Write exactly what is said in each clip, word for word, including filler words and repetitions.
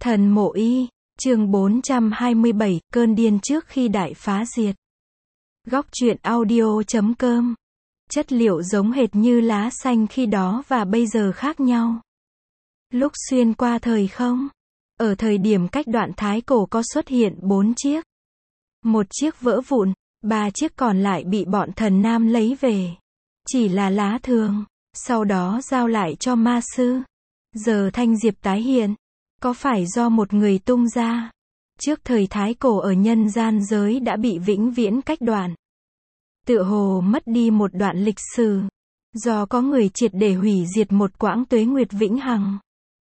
Thần Mộ Y, chương bốn trăm hai mươi bảy, cơn điên trước khi đại phá diệt. Góc truyện audio chấm com. Chất liệu giống hệt như lá xanh khi đó và bây giờ khác nhau. Lúc xuyên qua thời không, ở thời điểm cách đoạn thái cổ có xuất hiện bốn chiếc. Một chiếc vỡ vụn, ba chiếc còn lại bị bọn thần nam lấy về. Chỉ là lá thường, sau đó giao lại cho ma sư. Giờ thanh diệp tái hiện, có phải do một người tung ra? Trước thời thái cổ ở nhân gian giới đã bị vĩnh viễn cách đoạn. Tựa hồ mất đi một đoạn lịch sử. Do có người triệt để hủy diệt một quãng tuế nguyệt vĩnh hằng.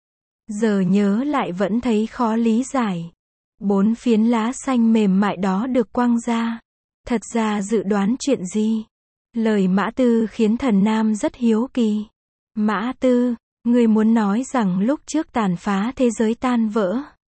Giờ nhớ lại vẫn thấy khó lý giải. Bốn phiến lá xanh mềm mại đó được quăng ra. Thật ra dự đoán chuyện gì? Lời Mã Tư khiến thần nam rất hiếu kỳ. Mã Tư, ngươi muốn nói rằng lúc trước tàn phá thế giới tan vỡ.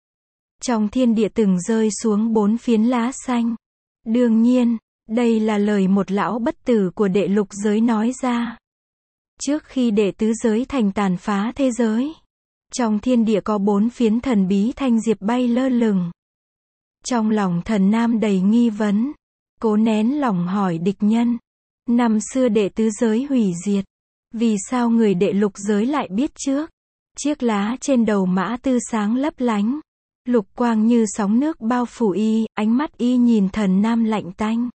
Trong thiên địa từng rơi xuống bốn phiến lá xanh. Đương nhiên, đây là lời một lão bất tử của đệ lục giới nói ra. Trước khi đệ tứ giới thành tàn phá thế giới, trong thiên địa có bốn phiến thần bí thanh diệp bay lơ lửng. Trong lòng thần nam đầy nghi vấn, cố nén lòng hỏi địch nhân. Năm xưa đệ tứ giới hủy diệt, vì sao người đệ lục giới lại biết trước? Chiếc lá trên đầu Mã Tư sáng lấp lánh, lục quang như sóng nước bao phủ y, ánh mắt y nhìn thần nam lạnh tanh.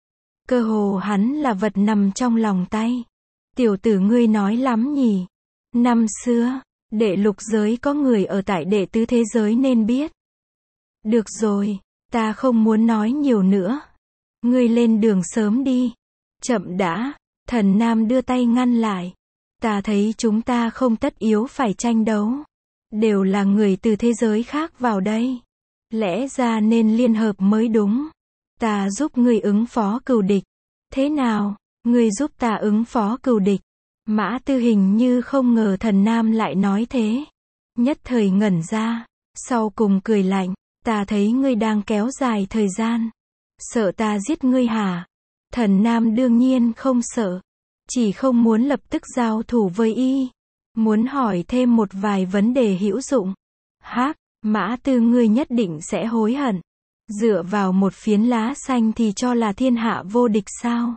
Cơ hồ hắn là vật nằm trong lòng tay. Tiểu tử ngươi nói lắm nhỉ? Năm xưa, đệ lục giới có người ở tại đệ tứ thế giới nên biết. Được rồi, ta không muốn nói nhiều nữa. Ngươi lên đường sớm đi. Chậm đã, thần nam đưa tay ngăn lại. Ta thấy chúng ta không tất yếu phải tranh đấu. Đều là người từ thế giới khác vào đây. Lẽ ra nên liên hợp mới đúng. Ta giúp ngươi ứng phó cừu địch. Thế nào, ngươi giúp ta ứng phó cừu địch? Mã Tư hình như không ngờ thần nam lại nói thế. Nhất thời ngẩn ra, sau cùng cười lạnh. Ta thấy ngươi đang kéo dài thời gian. Sợ ta giết ngươi hả? Thần nam đương nhiên không sợ. Chỉ không muốn lập tức giao thủ với y. Muốn hỏi thêm một vài vấn đề hữu dụng. Hác, Mã Tư ngươi nhất định sẽ hối hận. Dựa vào một phiến lá xanh thì cho là thiên hạ vô địch sao?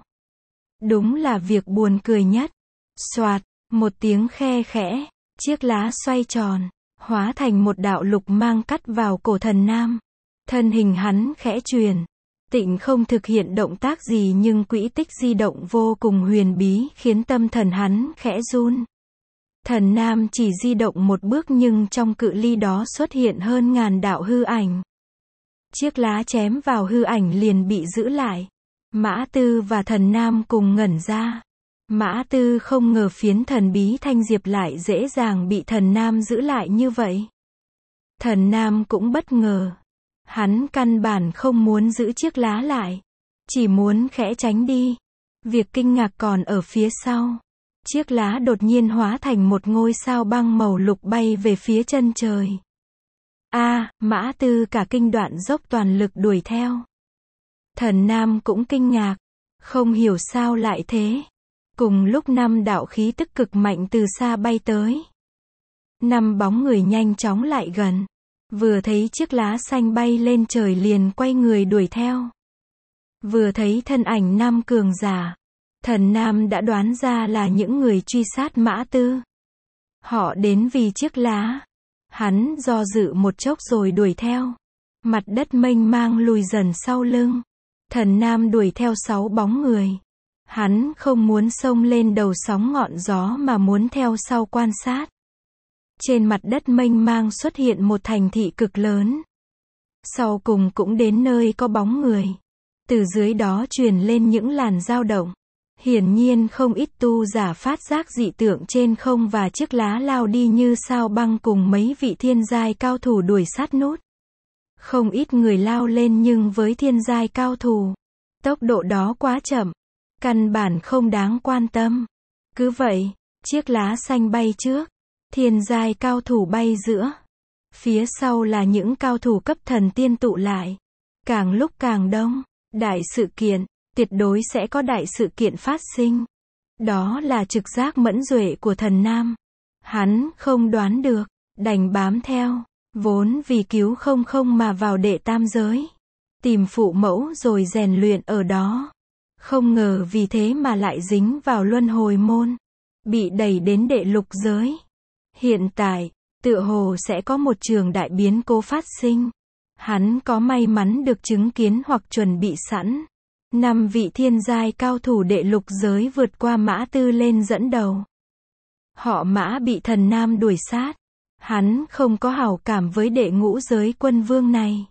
Đúng là việc buồn cười nhất. Soạt, một tiếng khe khẽ, chiếc lá xoay tròn, hóa thành một đạo lục mang cắt vào cổ thần nam. Thân hình hắn khẽ chuyển. Tịnh không thực hiện động tác gì nhưng quỹ tích di động vô cùng huyền bí khiến tâm thần hắn khẽ run. Thần nam chỉ di động một bước nhưng trong cự ly đó xuất hiện hơn ngàn đạo hư ảnh. Chiếc lá chém vào hư ảnh liền bị giữ lại. Mã Tư và thần nam cùng ngẩn ra. Mã Tư không ngờ phiến thần bí thanh diệp lại dễ dàng bị thần nam giữ lại như vậy. Thần nam cũng bất ngờ. Hắn căn bản không muốn giữ chiếc lá lại. Chỉ muốn khẽ tránh đi. Việc kinh ngạc còn ở phía sau. Chiếc lá đột nhiên hóa thành một ngôi sao băng màu lục bay về phía chân trời. A, à, Mã Tư cả kinh đoạn dốc toàn lực đuổi theo. Thần nam cũng kinh ngạc. Không hiểu sao lại thế. Cùng lúc năm đạo khí tức cực mạnh từ xa bay tới. Năm bóng người nhanh chóng lại gần. Vừa thấy chiếc lá xanh bay lên trời liền quay người đuổi theo. Vừa thấy thân ảnh nam cường giả. Thần nam đã đoán ra là những người truy sát Mã Tư. Họ đến vì chiếc lá. Hắn do dự một chốc rồi đuổi theo. Mặt đất mênh mang lùi dần sau lưng. Thần nam đuổi theo sáu bóng người. Hắn không muốn xông lên đầu sóng ngọn gió mà muốn theo sau quan sát. Trên mặt đất mênh mang xuất hiện một thành thị cực lớn. Sau cùng cũng đến nơi có bóng người. Từ dưới đó truyền lên những làn dao động. Hiển nhiên không ít tu giả phát giác dị tượng trên không và chiếc lá lao đi như sao băng cùng mấy vị thiên giai cao thủ đuổi sát nút. Không ít người lao lên nhưng với thiên giai cao thủ, tốc độ đó quá chậm. Căn bản không đáng quan tâm. Cứ vậy, chiếc lá xanh bay trước. Thiên giai cao thủ bay giữa. Phía sau là những cao thủ cấp thần tiên tụ lại. Càng lúc càng đông. Đại sự kiện. Tuyệt đối sẽ có đại sự kiện phát sinh. Đó là trực giác mẫn duệ của thần nam. Hắn không đoán được. Đành bám theo. Vốn vì cứu không không mà vào đệ tam giới. Tìm phụ mẫu rồi rèn luyện ở đó. Không ngờ vì thế mà lại dính vào luân hồi môn. Bị đẩy đến đệ lục giới. Hiện tại, tựa hồ sẽ có một trường đại biến cố phát sinh. Hắn có may mắn được chứng kiến hoặc chuẩn bị sẵn. Năm vị thiên giai cao thủ đệ lục giới vượt qua Mã Tư lên dẫn đầu. Họ Mã bị thần nam đuổi sát. Hắn không có hảo cảm với đệ ngũ giới quân vương này.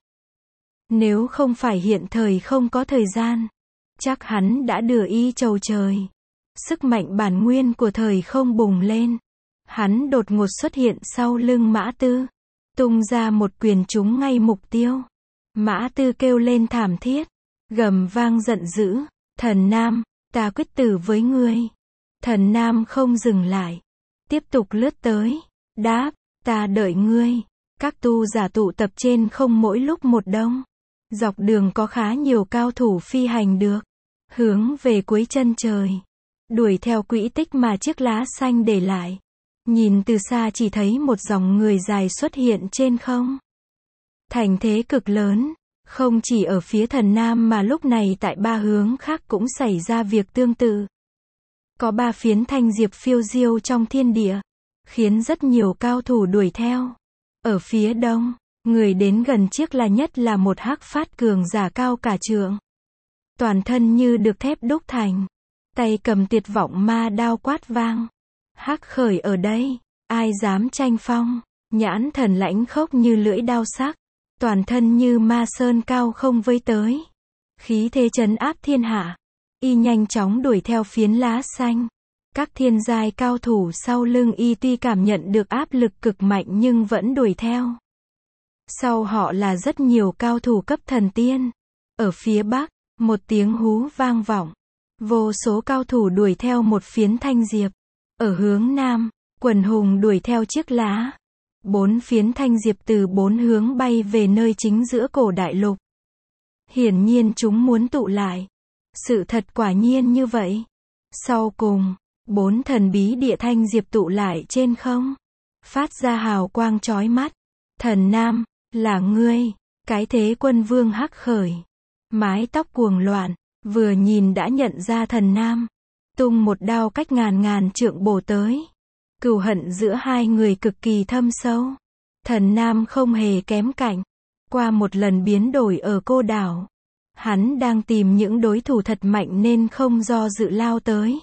Nếu không phải hiện thời không có thời gian, chắc hắn đã đưa y chầu trời. Sức mạnh bản nguyên của thời không bùng lên. Hắn đột ngột xuất hiện sau lưng Mã Tư. Tung ra một quyền trúng ngay mục tiêu. Mã Tư kêu lên thảm thiết. Gầm vang giận dữ. Thần Nam, ta quyết tử với ngươi. Thần Nam không dừng lại. Tiếp tục lướt tới. Đáp, ta đợi ngươi. Các tu giả tụ tập trên không mỗi lúc một đông. Dọc đường có khá nhiều cao thủ phi hành được. Hướng về cuối chân trời. Đuổi theo quỹ tích mà chiếc lá xanh để lại. Nhìn từ xa chỉ thấy một dòng người dài xuất hiện trên không. Thành thế cực lớn. Không chỉ ở phía thần Nam mà lúc này tại ba hướng khác cũng xảy ra việc tương tự. Có ba phiến thanh diệp phiêu diêu trong thiên địa. Khiến rất nhiều cao thủ đuổi theo. Ở phía đông, người đến gần chiếc là nhất là một hắc phát cường giả cao cả trượng. Toàn thân như được thép đúc thành. Tay cầm tuyệt vọng ma đao quát vang. Hắc khởi ở đây, ai dám tranh phong. Nhãn thần lãnh khốc như lưỡi đao sắc. Toàn thân như ma sơn cao không vây tới. Khí thế trấn áp thiên hạ. Y nhanh chóng đuổi theo phiến lá xanh. Các thiên giai cao thủ sau lưng y tuy cảm nhận được áp lực cực mạnh nhưng vẫn đuổi theo. Sau họ là rất nhiều cao thủ cấp thần tiên. Ở phía bắc, một tiếng hú vang vọng. Vô số cao thủ đuổi theo một phiến thanh diệp. Ở hướng nam, quần hùng đuổi theo chiếc lá. Bốn phiến thanh diệp từ bốn hướng bay về nơi chính giữa cổ đại lục. Hiển nhiên chúng muốn tụ lại. Sự thật quả nhiên như vậy. Sau cùng, bốn thần bí địa thanh diệp tụ lại trên không. Phát ra hào quang chói mắt. Thần Nam, là ngươi. Cái thế quân vương hắc khởi. Mái tóc cuồng loạn. Vừa nhìn đã nhận ra thần Nam. Tung một đao cách ngàn ngàn trượng bổ tới. Cừu hận giữa hai người cực kỳ thâm sâu. Thần Nam không hề kém cạnh. Qua một lần biến đổi ở cô đảo. Hắn đang tìm những đối thủ thật mạnh nên không do dự lao tới.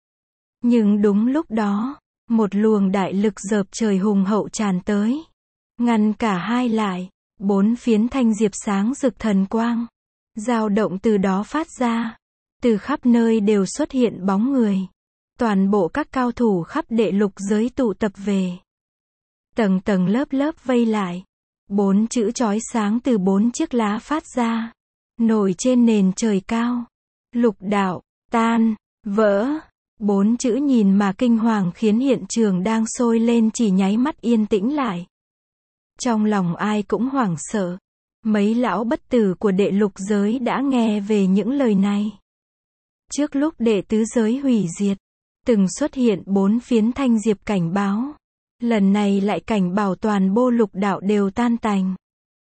Nhưng đúng lúc đó, một luồng đại lực dợp trời hùng hậu tràn tới. Ngăn cả hai lại. Bốn phiến thanh diệp sáng rực thần quang. Dao động từ đó phát ra. Từ khắp nơi đều xuất hiện bóng người. Toàn bộ các cao thủ khắp đệ lục giới tụ tập về. Tầng tầng lớp lớp vây lại. Bốn chữ chói sáng từ bốn chiếc lá phát ra. Nổi trên nền trời cao. Lục đạo, tan, vỡ. Bốn chữ nhìn mà kinh hoàng khiến hiện trường đang sôi lên chỉ nháy mắt yên tĩnh lại. Trong lòng ai cũng hoảng sợ. Mấy lão bất tử của đệ lục giới đã nghe về những lời này. Trước lúc đệ tứ giới hủy diệt, từng xuất hiện bốn phiến thanh diệp cảnh báo. Lần này lại cảnh bảo toàn bộ lục đạo đều tan tành.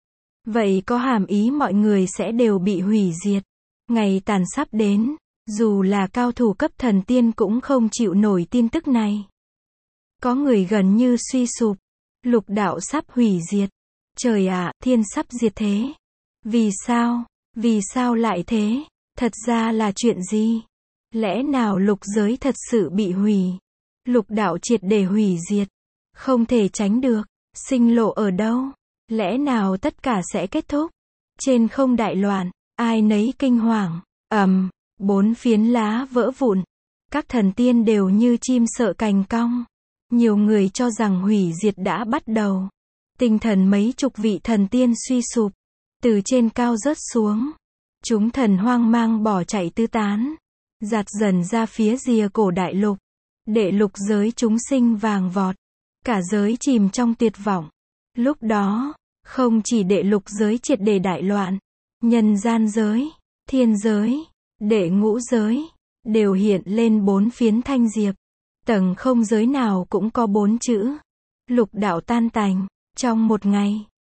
Vậy có hàm ý mọi người sẽ đều bị hủy diệt. Ngày tàn sắp đến, dù là cao thủ cấp thần tiên cũng không chịu nổi tin tức này. Có người gần như suy sụp. Lục đạo sắp hủy diệt. Trời ạ, thiên sắp diệt thế. Vì sao? Vì sao lại thế? Thật ra là chuyện gì? Lẽ nào lục giới thật sự bị hủy? Lục đạo triệt để hủy diệt. Không thể tránh được. Sinh lộ ở đâu? Lẽ nào tất cả sẽ kết thúc? Trên không đại loạn, ai nấy kinh hoàng. Ầm, bốn phiến lá vỡ vụn. Các thần tiên đều như chim sợ cành cong. Nhiều người cho rằng hủy diệt đã bắt đầu. Tinh thần mấy chục vị thần tiên suy sụp. Từ trên cao rớt xuống. Chúng thần hoang mang bỏ chạy tứ tán. Giạt dần ra phía rìa cổ đại lục. Đệ lục giới chúng sinh vàng vọt. Cả giới chìm trong tuyệt vọng. Lúc đó, không chỉ đệ lục giới triệt để đại loạn. Nhân gian giới, thiên giới, đệ ngũ giới, đều hiện lên bốn phiến thanh diệp. Tầng không giới nào cũng có bốn chữ. Lục đạo tan tành. Trong một ngày,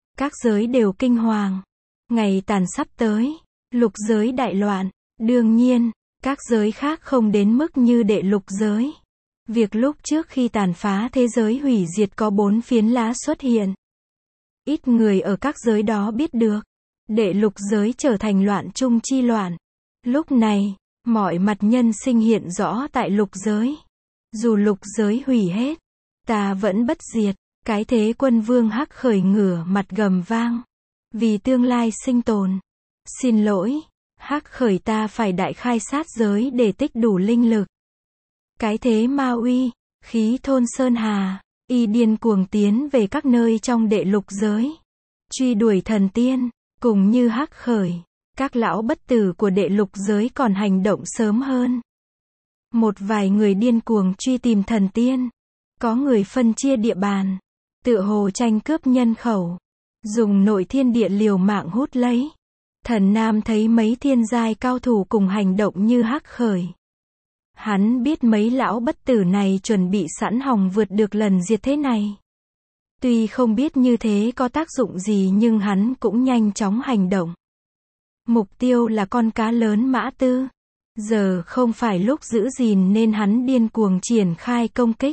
Các giới đều kinh hoàng. Ngày tàn sắp tới. Lục giới đại loạn. Đương nhiên, các giới khác không đến mức như đệ lục giới. Việc lúc trước khi tàn phá thế giới hủy diệt có bốn phiến lá xuất hiện. Ít người ở các giới đó biết được. Đệ lục giới trở thành loạn trung chi loạn. Lúc này, mọi mặt nhân sinh hiện rõ tại lục giới. Dù lục giới hủy hết, ta vẫn bất diệt. Cái thế quân vương Hắc Khởi ngửa mặt gầm vang. Vì tương lai sinh tồn. Xin lỗi, Hắc Khởi ta phải đại khai sát giới để tích đủ linh lực. Cái thế Ma Uy, khí thôn sơn hà, y điên cuồng tiến về các nơi trong đệ lục giới. Truy đuổi thần tiên, cùng như Hắc Khởi, các lão bất tử của đệ lục giới còn hành động sớm hơn. Một vài người điên cuồng truy tìm thần tiên. Có người phân chia địa bàn, tựa hồ tranh cướp nhân khẩu, dùng nội thiên địa liều mạng hút lấy. Thần Nam thấy mấy thiên giai cao thủ cùng hành động như Hắc Khởi. Hắn biết mấy lão bất tử này chuẩn bị sẵn hòng vượt được lần diệt thế này. Tuy không biết như thế có tác dụng gì nhưng hắn cũng nhanh chóng hành động. Mục tiêu là con cá lớn Mã Tư. Giờ không phải lúc giữ gìn nên hắn điên cuồng triển khai công kích.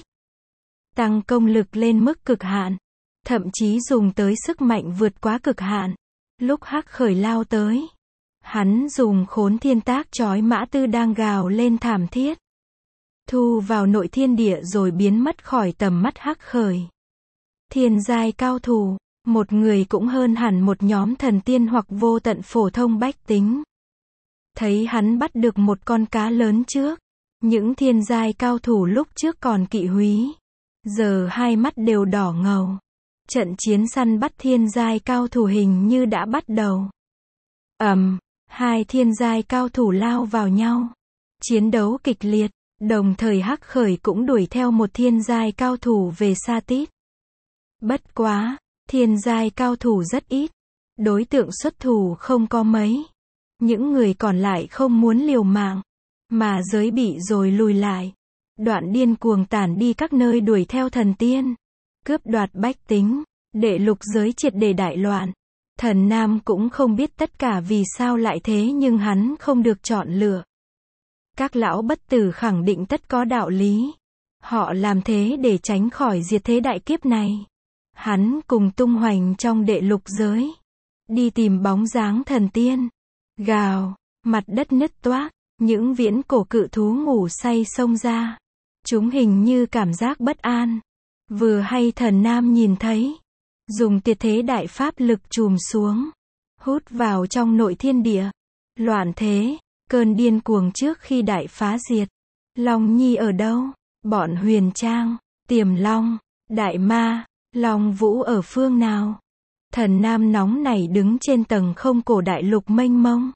Tăng công lực lên mức cực hạn. Thậm chí dùng tới sức mạnh vượt quá cực hạn. Lúc Hắc Khởi lao tới, hắn dùng khốn thiên tác trói Mã Tư đang gào lên thảm thiết. Thu vào nội thiên địa rồi biến mất khỏi tầm mắt Hắc Khởi. Thiên giai cao thủ, một người cũng hơn hẳn một nhóm thần tiên hoặc vô tận phổ thông bách tính. Thấy hắn bắt được một con cá lớn trước, những thiên giai cao thủ lúc trước còn kỵ húy, giờ hai mắt đều đỏ ngầu. Trận chiến săn bắt thiên giai cao thủ hình như đã bắt đầu. Ầm, um, hai thiên giai cao thủ lao vào nhau. Chiến đấu kịch liệt, đồng thời Hắc Khởi cũng đuổi theo một thiên giai cao thủ về Sa Tít. Bất quá, thiên giai cao thủ rất ít. Đối tượng xuất thủ không có mấy. Những người còn lại không muốn liều mạng, mà giới bị rồi lùi lại. Đoạn điên cuồng tản đi các nơi đuổi theo thần tiên. Cướp đoạt bách tính, đệ lục giới triệt để đại loạn. Thần Nam cũng không biết tất cả vì sao lại thế nhưng hắn không được chọn lựa. Các lão bất tử khẳng định tất có đạo lý. Họ làm thế để tránh khỏi diệt thế đại kiếp này. Hắn cùng tung hoành trong đệ lục giới. Đi tìm bóng dáng thần tiên. Gào, mặt đất nứt toác, những viễn cổ cự thú ngủ say xông ra. Chúng hình như cảm giác bất an. Vừa hay thần Nam nhìn thấy, dùng tuyệt thế đại pháp lực trùm xuống, hút vào trong nội thiên địa. Loạn thế, cơn điên cuồng trước khi đại phá diệt. Long Nhi ở đâu? Bọn Huyền Trang, Tiềm Long, Đại Ma, Long Vũ ở phương nào? Thần Nam nóng nảy đứng trên tầng không cổ đại lục mênh mông.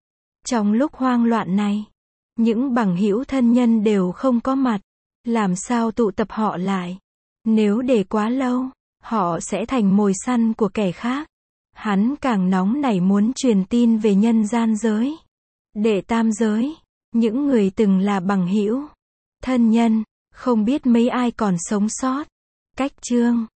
Trong lúc hoang loạn này, những bằng hữu thân nhân đều không có mặt. Làm sao tụ tập họ lại? Nếu để quá lâu, họ sẽ thành mồi săn của kẻ khác. Hắn càng nóng nảy muốn truyền tin về nhân gian giới. Đệ tam giới, những người từng là bằng hữu, thân nhân, không biết mấy ai còn sống sót. Cách chương